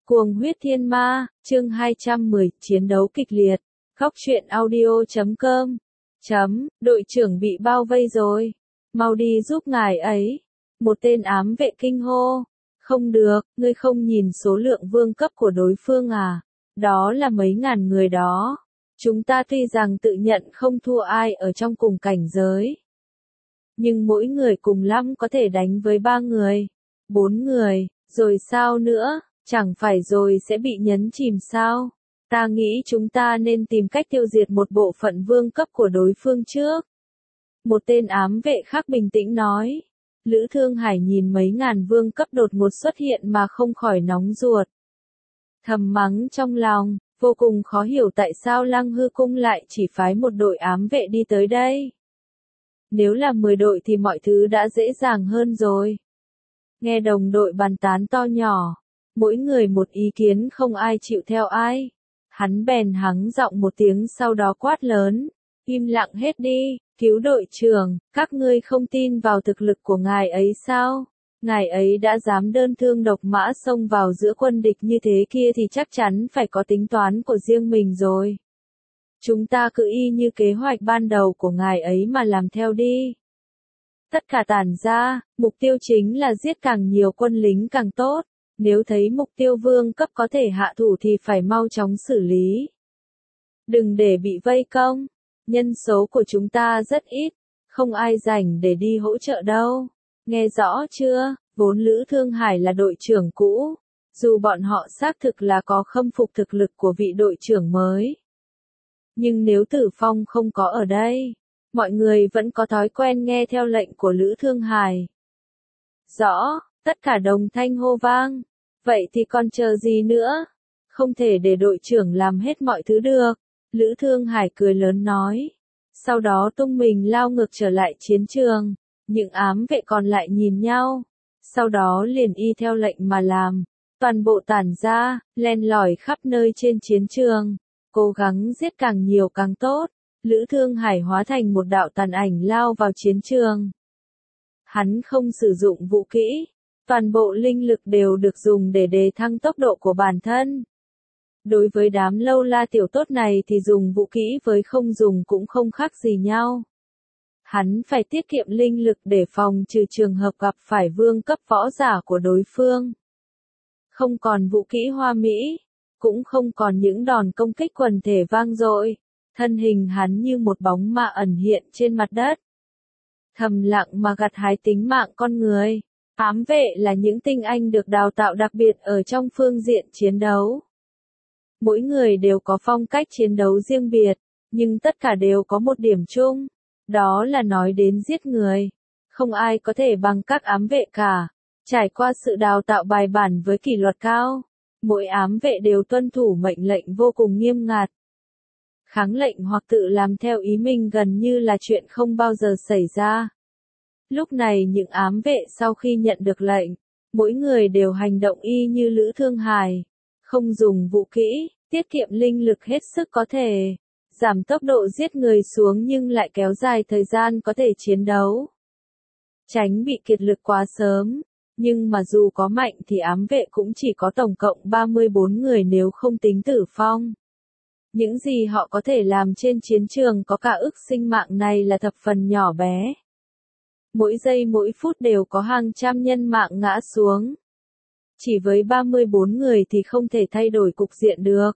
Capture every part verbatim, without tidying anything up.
Cuồng huyết thiên ma, chương hai trăm mười, chiến đấu kịch liệt. Góc truyện audio chấm com. Chấm, đội trưởng bị bao vây rồi. Mau đi giúp ngài ấy. Một tên ám vệ kinh hô. Không được, ngươi không nhìn số lượng vương cấp của đối phương à? Đó là mấy ngàn người đó. Chúng ta tuy rằng tự nhận không thua ai ở trong cùng cảnh giới. Nhưng mỗi người cùng lắm có thể đánh với ba người, bốn người, rồi sao nữa? Chẳng phải rồi sẽ bị nhấn chìm sao? Ta nghĩ chúng ta nên tìm cách tiêu diệt một bộ phận vương cấp của đối phương trước. Một tên ám vệ khác bình tĩnh nói. Lữ Thương Hải nhìn mấy ngàn vương cấp đột ngột xuất hiện mà không khỏi nóng ruột. Thầm mắng trong lòng, vô cùng khó hiểu tại sao Lăng Hư Cung lại chỉ phái một đội ám vệ đi tới đây. Nếu là mười đội thì mọi thứ đã dễ dàng hơn rồi. Nghe đồng đội bàn tán to nhỏ. Mỗi người một ý kiến không ai chịu theo ai. Hắn bèn hắng giọng một tiếng sau đó quát lớn. Im lặng hết đi, cứu đội trưởng, các ngươi không tin vào thực lực của ngài ấy sao? Ngài ấy đã dám đơn thương độc mã xông vào giữa quân địch như thế kia thì chắc chắn phải có tính toán của riêng mình rồi. Chúng ta cứ y như kế hoạch ban đầu của ngài ấy mà làm theo đi. Tất cả tản ra, mục tiêu chính là giết càng nhiều quân lính càng tốt. Nếu thấy mục tiêu vương cấp có thể hạ thủ thì phải mau chóng xử lý. Đừng để bị vây công. Nhân số của chúng ta rất ít, không ai rảnh để đi hỗ trợ đâu. Nghe rõ chưa? Vốn Lữ Thương Hải là đội trưởng cũ. Dù bọn họ xác thực là có khâm phục thực lực của vị đội trưởng mới. Nhưng nếu Tử Phong không có ở đây, mọi người vẫn có thói quen nghe theo lệnh của Lữ Thương Hải. Rõ. Tất cả đồng thanh hô vang. Vậy thì còn chờ gì nữa? Không thể để đội trưởng làm hết mọi thứ được. Lữ Thương Hải cười lớn nói. Sau đó tung mình lao ngược trở lại chiến trường. Những ám vệ còn lại nhìn nhau. Sau đó liền y theo lệnh mà làm. Toàn bộ tản ra, len lỏi khắp nơi trên chiến trường. Cố gắng giết càng nhiều càng tốt. Lữ Thương Hải hóa thành một đạo tàn ảnh lao vào chiến trường. Hắn không sử dụng vũ kỹ. Toàn bộ linh lực đều được dùng để đề thăng tốc độ của bản thân. Đối với đám lâu la tiểu tốt này thì dùng vũ kỹ với không dùng cũng không khác gì nhau. Hắn phải tiết kiệm linh lực để phòng trừ trường hợp gặp phải vương cấp võ giả của đối phương. Không còn vũ kỹ hoa mỹ, cũng không còn những đòn công kích quần thể vang dội. Thân hình hắn như một bóng ma ẩn hiện trên mặt đất. Thầm lặng mà gặt hái tính mạng con người. Ám vệ là những tinh anh được đào tạo đặc biệt ở trong phương diện chiến đấu. Mỗi người đều có phong cách chiến đấu riêng biệt, nhưng tất cả đều có một điểm chung, đó là nói đến giết người. Không ai có thể bằng các ám vệ cả, trải qua sự đào tạo bài bản với kỷ luật cao. Mỗi ám vệ đều tuân thủ mệnh lệnh vô cùng nghiêm ngặt. Kháng lệnh hoặc tự làm theo ý mình gần như là chuyện không bao giờ xảy ra. Lúc này những ám vệ sau khi nhận được lệnh, mỗi người đều hành động y như Lữ Thương Hải. Không dùng vũ kỹ, tiết kiệm linh lực hết sức có thể, giảm tốc độ giết người xuống nhưng lại kéo dài thời gian có thể chiến đấu. Tránh bị kiệt lực quá sớm, nhưng mà dù có mạnh thì ám vệ cũng chỉ có tổng cộng ba mươi bốn người nếu không tính Tử Phong. Những gì họ có thể làm trên chiến trường có cả ức sinh mạng này là thập phần nhỏ bé. Mỗi giây mỗi phút đều có hàng trăm nhân mạng ngã xuống. Chỉ với ba mươi bốn người thì không thể thay đổi cục diện được.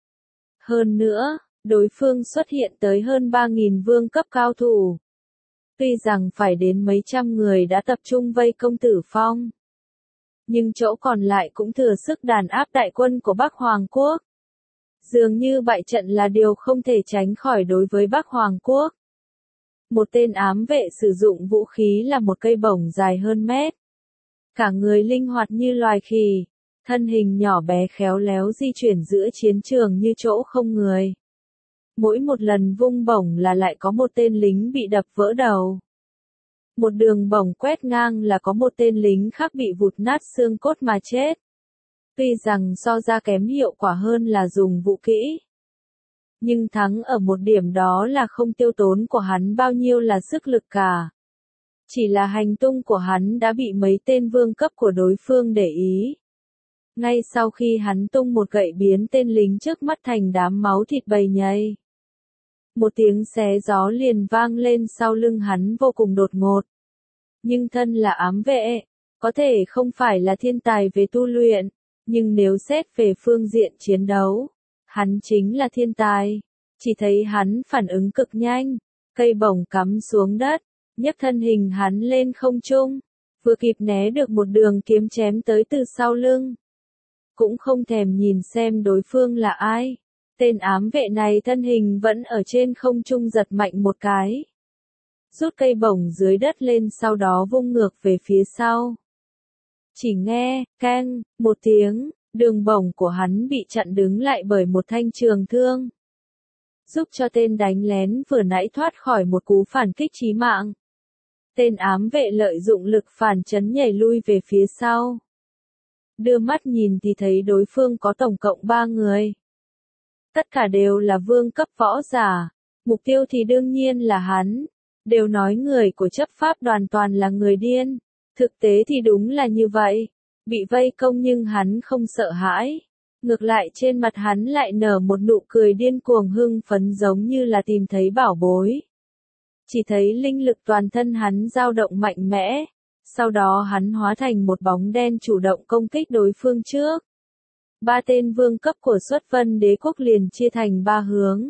Hơn nữa, đối phương xuất hiện tới hơn ba nghìn vương cấp cao thủ. Tuy rằng phải đến mấy trăm người đã tập trung vây công Tử Phong. Nhưng chỗ còn lại cũng thừa sức đàn áp đại quân của Bắc Hoàng Quốc. Dường như bại trận là điều không thể tránh khỏi đối với Bắc Hoàng Quốc. Một tên ám vệ sử dụng vũ khí là một cây bổng dài hơn mét. Cả người linh hoạt như loài khỉ, thân hình nhỏ bé khéo léo di chuyển giữa chiến trường như chỗ không người. Mỗi một lần vung bổng là lại có một tên lính bị đập vỡ đầu. Một đường bổng quét ngang là có một tên lính khác bị vụt nát xương cốt mà chết. Tuy rằng so ra kém hiệu quả hơn là dùng vũ kỹ. Nhưng thắng ở một điểm đó là không tiêu tốn của hắn bao nhiêu là sức lực cả. Chỉ là hành tung của hắn đã bị mấy tên vương cấp của đối phương để ý. Ngay sau khi hắn tung một gậy biến tên lính trước mắt thành đám máu thịt bầy nhầy. Một tiếng xé gió liền vang lên sau lưng hắn vô cùng đột ngột. Nhưng thân là ám vệ, có thể không phải là thiên tài về tu luyện, nhưng nếu xét về phương diện chiến đấu, hắn chính là thiên tài. Chỉ thấy hắn phản ứng cực nhanh, cây bổng cắm xuống đất, nhấc thân hình hắn lên không trung, vừa kịp né được một đường kiếm chém tới từ sau lưng. Cũng không thèm nhìn xem đối phương là ai. Tên ám vệ này thân hình vẫn ở trên không trung giật mạnh một cái. Rút cây bổng dưới đất lên sau đó vung ngược về phía sau. Chỉ nghe, keng, một tiếng, đường bổng của hắn bị chặn đứng lại bởi một thanh trường thương. Giúp cho tên đánh lén vừa nãy thoát khỏi một cú phản kích chí mạng. Tên ám vệ lợi dụng lực phản chấn nhảy lui về phía sau. Đưa mắt nhìn thì thấy đối phương có tổng cộng ba người. Tất cả đều là vương cấp võ giả, mục tiêu thì đương nhiên là hắn. Đều nói người của chấp pháp đoàn toàn là người điên. Thực tế thì đúng là như vậy. Bị vây công nhưng hắn không sợ hãi. Ngược lại trên mặt hắn lại nở một nụ cười điên cuồng hưng phấn giống như là tìm thấy bảo bối. Chỉ thấy linh lực toàn thân hắn dao động mạnh mẽ. Sau đó hắn hóa thành một bóng đen chủ động công kích đối phương trước. Ba tên vương cấp của Xuất Vân Đế quốc liền chia thành ba hướng.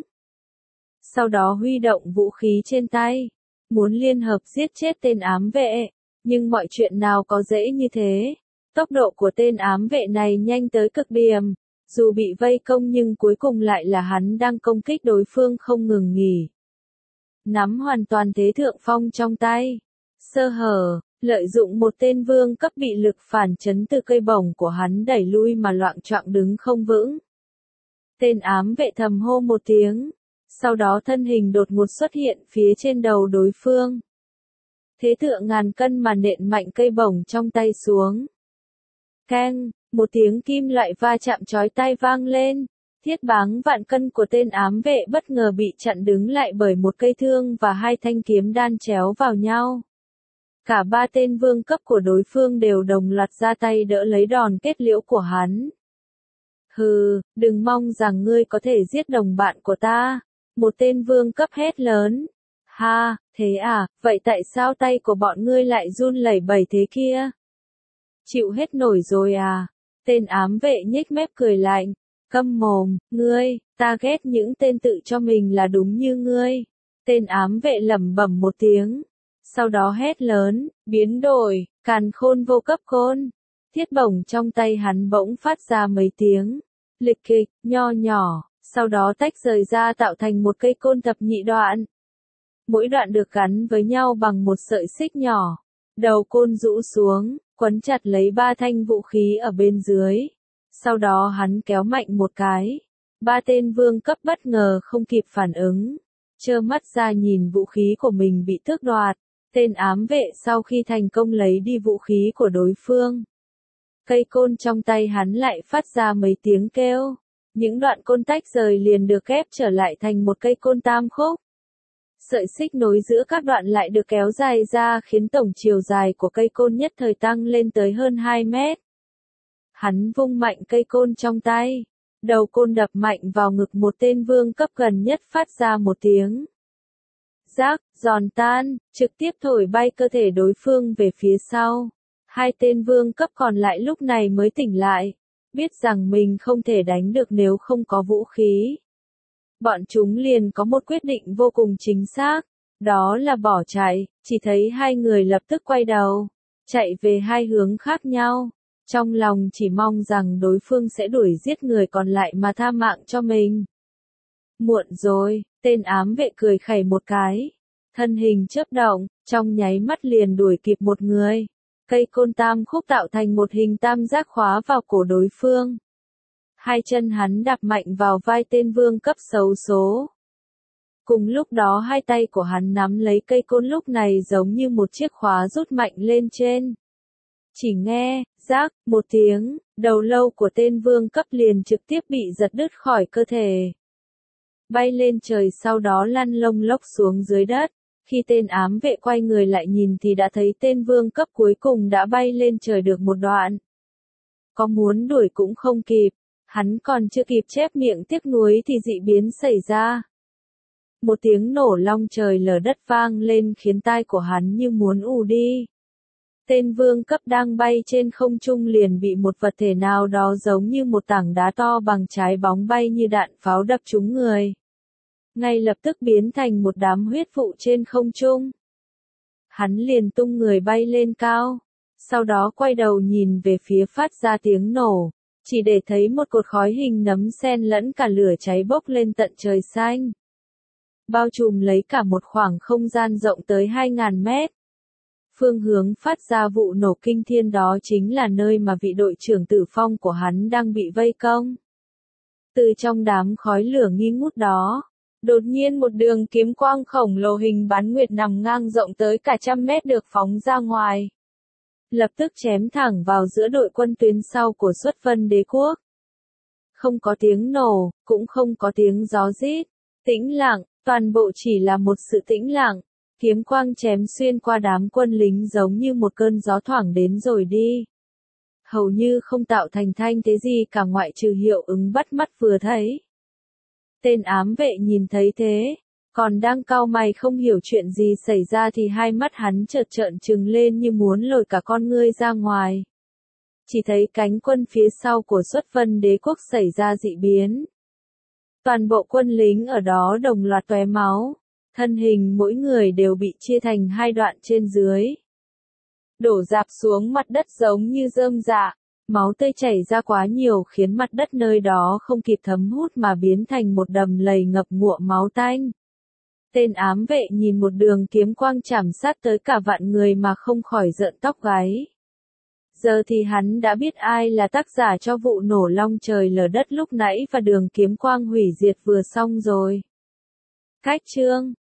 Sau đó huy động vũ khí trên tay, muốn liên hợp giết chết tên ám vệ, nhưng mọi chuyện nào có dễ như thế. Tốc độ của tên ám vệ này nhanh tới cực điểm, dù bị vây công nhưng cuối cùng lại là hắn đang công kích đối phương không ngừng nghỉ. Nắm hoàn toàn thế thượng phong trong tay, sơ hở, lợi dụng một tên vương cấp bị lực phản chấn từ cây bổng của hắn đẩy lui mà loạng choạng đứng không vững. Tên ám vệ thầm hô một tiếng, sau đó thân hình đột ngột xuất hiện phía trên đầu đối phương. Thế thượng ngàn cân mà nện mạnh cây bổng trong tay xuống. Keng, một tiếng kim loại va chạm chói tai vang lên. Thiết báng vạn cân của tên ám vệ bất ngờ bị chặn đứng lại bởi một cây thương và hai thanh kiếm đan chéo vào nhau. Cả ba tên vương cấp của đối phương đều đồng loạt ra tay đỡ lấy đòn kết liễu của hắn. Hừ, đừng mong rằng ngươi có thể giết đồng bạn của ta. Một tên vương cấp hét lớn. Ha, thế à, vậy tại sao tay của bọn ngươi lại run lẩy bẩy thế kia? Chịu hết nổi rồi à? Tên ám vệ nhếch mép cười lạnh. Câm mồm, ngươi, ta ghét những tên tự cho mình là đúng như ngươi. Tên ám vệ lẩm bẩm một tiếng. Sau đó hét lớn, biến đổi, càn khôn vô cấp khôn. Thiết bổng trong tay hắn bỗng phát ra mấy tiếng. Lịch kịch, nho nhỏ, sau đó tách rời ra tạo thành một cây côn thập nhị đoạn. Mỗi đoạn được gắn với nhau bằng một sợi xích nhỏ. Đầu côn rũ xuống, quấn chặt lấy ba thanh vũ khí ở bên dưới. Sau đó hắn kéo mạnh một cái. Ba tên vương cấp bất ngờ không kịp phản ứng. Trơ mắt ra nhìn vũ khí của mình bị tước đoạt. Tên ám vệ sau khi thành công lấy đi vũ khí của đối phương. Cây côn trong tay hắn lại phát ra mấy tiếng kêu. Những đoạn côn tách rời liền được ghép trở lại thành một cây côn tam khúc. Sợi xích nối giữa các đoạn lại được kéo dài ra khiến tổng chiều dài của cây côn nhất thời tăng lên tới hơn hai mét. Hắn vung mạnh cây côn trong tay. Đầu côn đập mạnh vào ngực một tên vương cấp gần nhất phát ra một tiếng. Rác, giòn tan, trực tiếp thổi bay cơ thể đối phương về phía sau. Hai tên vương cấp còn lại lúc này mới tỉnh lại. Biết rằng mình không thể đánh được nếu không có vũ khí. Bọn chúng liền có một quyết định vô cùng chính xác. Đó là bỏ chạy, chỉ thấy hai người lập tức quay đầu. Chạy về hai hướng khác nhau. Trong lòng chỉ mong rằng đối phương sẽ đuổi giết người còn lại mà tha mạng cho mình. Muộn rồi, tên ám vệ cười khẩy một cái. Thân hình chớp động, trong nháy mắt liền đuổi kịp một người. Cây côn tam khúc tạo thành một hình tam giác khóa vào cổ đối phương. Hai chân hắn đạp mạnh vào vai tên vương cấp xấu số. Cùng lúc đó hai tay của hắn nắm lấy cây côn lúc này giống như một chiếc khóa rút mạnh lên trên. Chỉ nghe, rác, một tiếng, đầu lâu của tên vương cấp liền trực tiếp bị giật đứt khỏi cơ thể. Bay lên trời sau đó lăn lông lốc xuống dưới đất. Khi tên ám vệ quay người lại nhìn thì đã thấy tên vương cấp cuối cùng đã bay lên trời được một đoạn. có muốn đuổi cũng không kịp, hắn còn chưa kịp chép miệng tiếc nuối thì dị biến xảy ra. Một tiếng nổ long trời lở đất vang lên khiến tai của hắn như muốn ù đi. Tên vương cấp đang bay trên không trung liền bị một vật thể nào đó giống như một tảng đá to bằng trái bóng bay như đạn pháo đập trúng người. Ngay lập tức biến thành một đám huyết vụ trên không trung. Hắn liền tung người bay lên cao, sau đó quay đầu nhìn về phía phát ra tiếng nổ, chỉ để thấy một cột khói hình nấm xen lẫn cả lửa cháy bốc lên tận trời xanh, bao trùm lấy cả một khoảng không gian rộng tới hai ngàn mét. Phương hướng phát ra vụ nổ kinh thiên đó chính là nơi mà vị đội trưởng tử phong của hắn đang bị vây công. Từ trong đám khói lửa nghi ngút đó, đột nhiên một đường kiếm quang khổng lồ hình bán nguyệt nằm ngang rộng tới cả trăm mét được phóng ra ngoài. Lập tức chém thẳng vào giữa đội quân tuyến sau của Xuất Vân Đế Quốc. Không có tiếng nổ, cũng không có tiếng gió rít, tĩnh lặng, toàn bộ chỉ là một sự tĩnh lặng. Kiếm quang chém xuyên qua đám quân lính giống như một cơn gió thoảng đến rồi đi. Hầu như không tạo thành thanh thế gì cả ngoại trừ hiệu ứng bắt mắt vừa thấy. Tên ám vệ nhìn thấy thế, còn đang cau mày không hiểu chuyện gì xảy ra thì hai mắt hắn chợt trợn trừng lên như muốn lồi cả con ngươi ra ngoài. Chỉ thấy cánh quân phía sau của Xuất Vân Đế Quốc xảy ra dị biến. Toàn bộ quân lính ở đó đồng loạt tóe máu. Thân hình mỗi người đều bị chia thành hai đoạn trên dưới. Đổ rạp xuống mặt đất giống như rơm rạ, máu tươi chảy ra quá nhiều khiến mặt đất nơi đó không kịp thấm hút mà biến thành một đầm lầy ngập ngụa máu tanh. Tên ám vệ nhìn một đường kiếm quang chảm sát tới cả vạn người mà không khỏi rợn tóc gáy. Giờ thì hắn đã biết ai là tác giả cho vụ nổ long trời lở đất lúc nãy và đường kiếm quang hủy diệt vừa xong rồi. Cách chương